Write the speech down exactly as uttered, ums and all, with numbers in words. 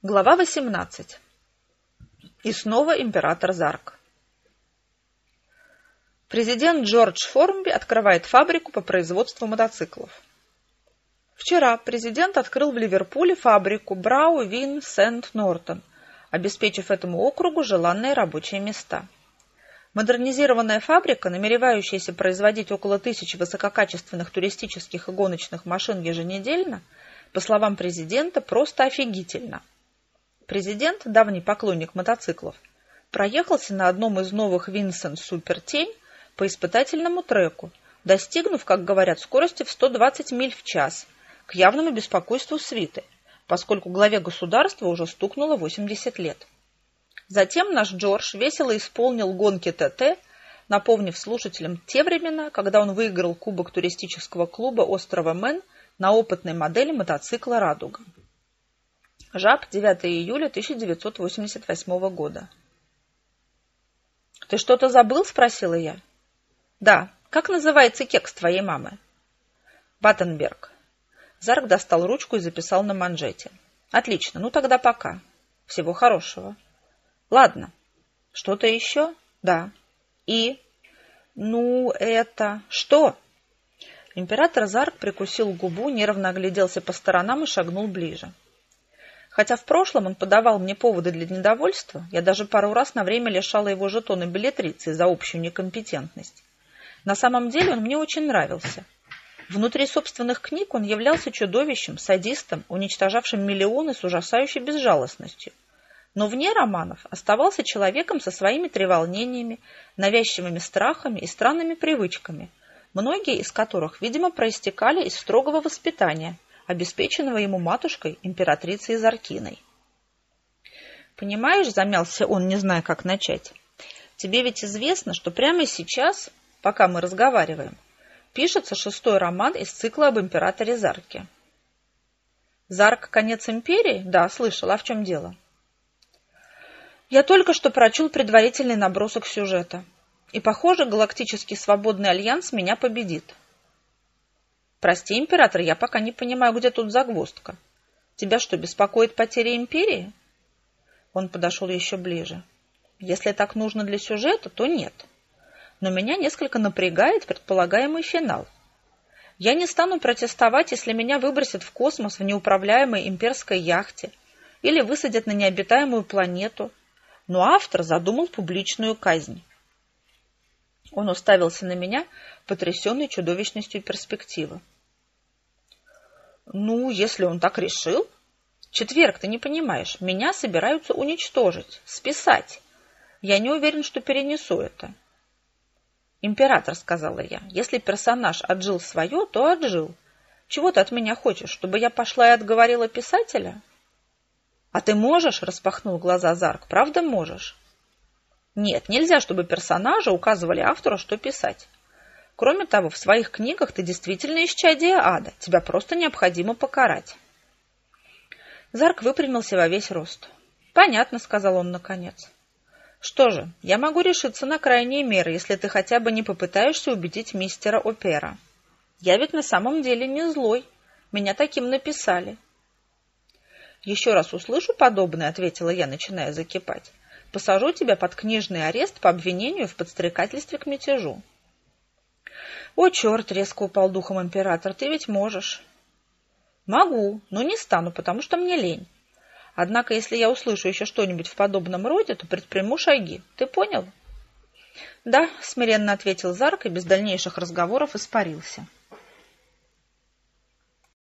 Глава восемнадцать. И снова император Зарк. Президент Джордж Формби открывает фабрику по производству мотоциклов. Вчера президент открыл в Ливерпуле фабрику Брау Вин Сент Нортон, обеспечив этому округу желанные рабочие места. Модернизированная фабрика, намеревающаяся производить около тысячи высококачественных туристических и гоночных машин еженедельно, по словам президента, просто офигительно. Президент, давний поклонник мотоциклов, проехался на одном из новых Винсент Супер Тень по испытательному треку, достигнув, как говорят, скорости в сто двадцать миль в час, к явному беспокойству свиты, поскольку главе государства уже стукнуло восемьдесят лет. Затем наш Джордж весело исполнил гонки ТТ, напомнив слушателям те времена, когда он выиграл кубок туристического клуба острова Мэн на опытной модели мотоцикла «Радуга». Жаб, девятого июля тысяча девятьсот восемьдесят восьмого года. «Ты что-то забыл?» – спросила я. «Да. Как называется кекс твоей мамы?» «Баттенберг». Зарк достал ручку и записал на манжете. «Отлично. Ну тогда пока. Всего хорошего». «Ладно. Что-то еще?» «Да». «И?» «Ну, это...» «Что?» Император Зарк прикусил губу, нервно огляделся по сторонам и шагнул ближе. Хотя в прошлом он подавал мне поводы для недовольства, я даже пару раз на время лишала его жетона беллетрицы за общую некомпетентность. На самом деле он мне очень нравился. Внутри собственных книг он являлся чудовищем, садистом, уничтожавшим миллионы с ужасающей безжалостностью. Но вне романов оставался человеком со своими треволнениями, навязчивыми страхами и странными привычками, многие из которых, видимо, проистекали из строгого воспитания, обеспеченного ему матушкой, императрицей Заркиной. «Понимаешь, — замялся он, не зная, как начать, — тебе ведь известно, что прямо сейчас, пока мы разговариваем, пишется шестой роман из цикла об императоре Зарке». «Зарк — конец империи?» «Да, слышал. А в чем дело?» «Я только что прочел предварительный набросок сюжета, и, похоже, Галактический свободный альянс меня победит». «Прости, император, я пока не понимаю, где тут загвоздка. Тебя что, беспокоит потеря империи?» Он подошел еще ближе. «Если так нужно для сюжета, то нет. Но меня несколько напрягает предполагаемый финал. Я не стану протестовать, если меня выбросят в космос в неуправляемой имперской яхте или высадят на необитаемую планету, но автор задумал публичную казнь». Он уставился на меня, потрясенный чудовищностью перспективы. «Ну, если он так решил? Четверг, ты не понимаешь, меня собираются уничтожить, списать. Я не уверен, что перенесу это». «Император, — сказала я, — если персонаж отжил свое, то отжил. Чего ты от меня хочешь, чтобы я пошла и отговорила писателя?» «А ты можешь?» — распахнул глаза Зарк. «Правда можешь?» «Нет, нельзя, чтобы персонажи указывали автору, что писать. Кроме того, в своих книгах ты действительно исчадие ада. Тебя просто необходимо покарать». Зарк выпрямился во весь рост. «Понятно», — сказал он наконец. «Что же, я могу решиться на крайние меры, если ты хотя бы не попытаешься убедить мистера Опера. Я ведь на самом деле не злой. Меня таким написали». «Еще раз услышу подобное», — ответила я, начиная закипать, — «посажу тебя под книжный арест по обвинению в подстрекательстве к мятежу». «О, черт!» — резко упал духом император. «Ты ведь можешь». «Могу, но не стану, потому что мне лень. Однако, если я услышу еще что-нибудь в подобном роде, то предприму шаги. Ты понял?» «Да», — смиренно ответил Зарк и без дальнейших разговоров испарился.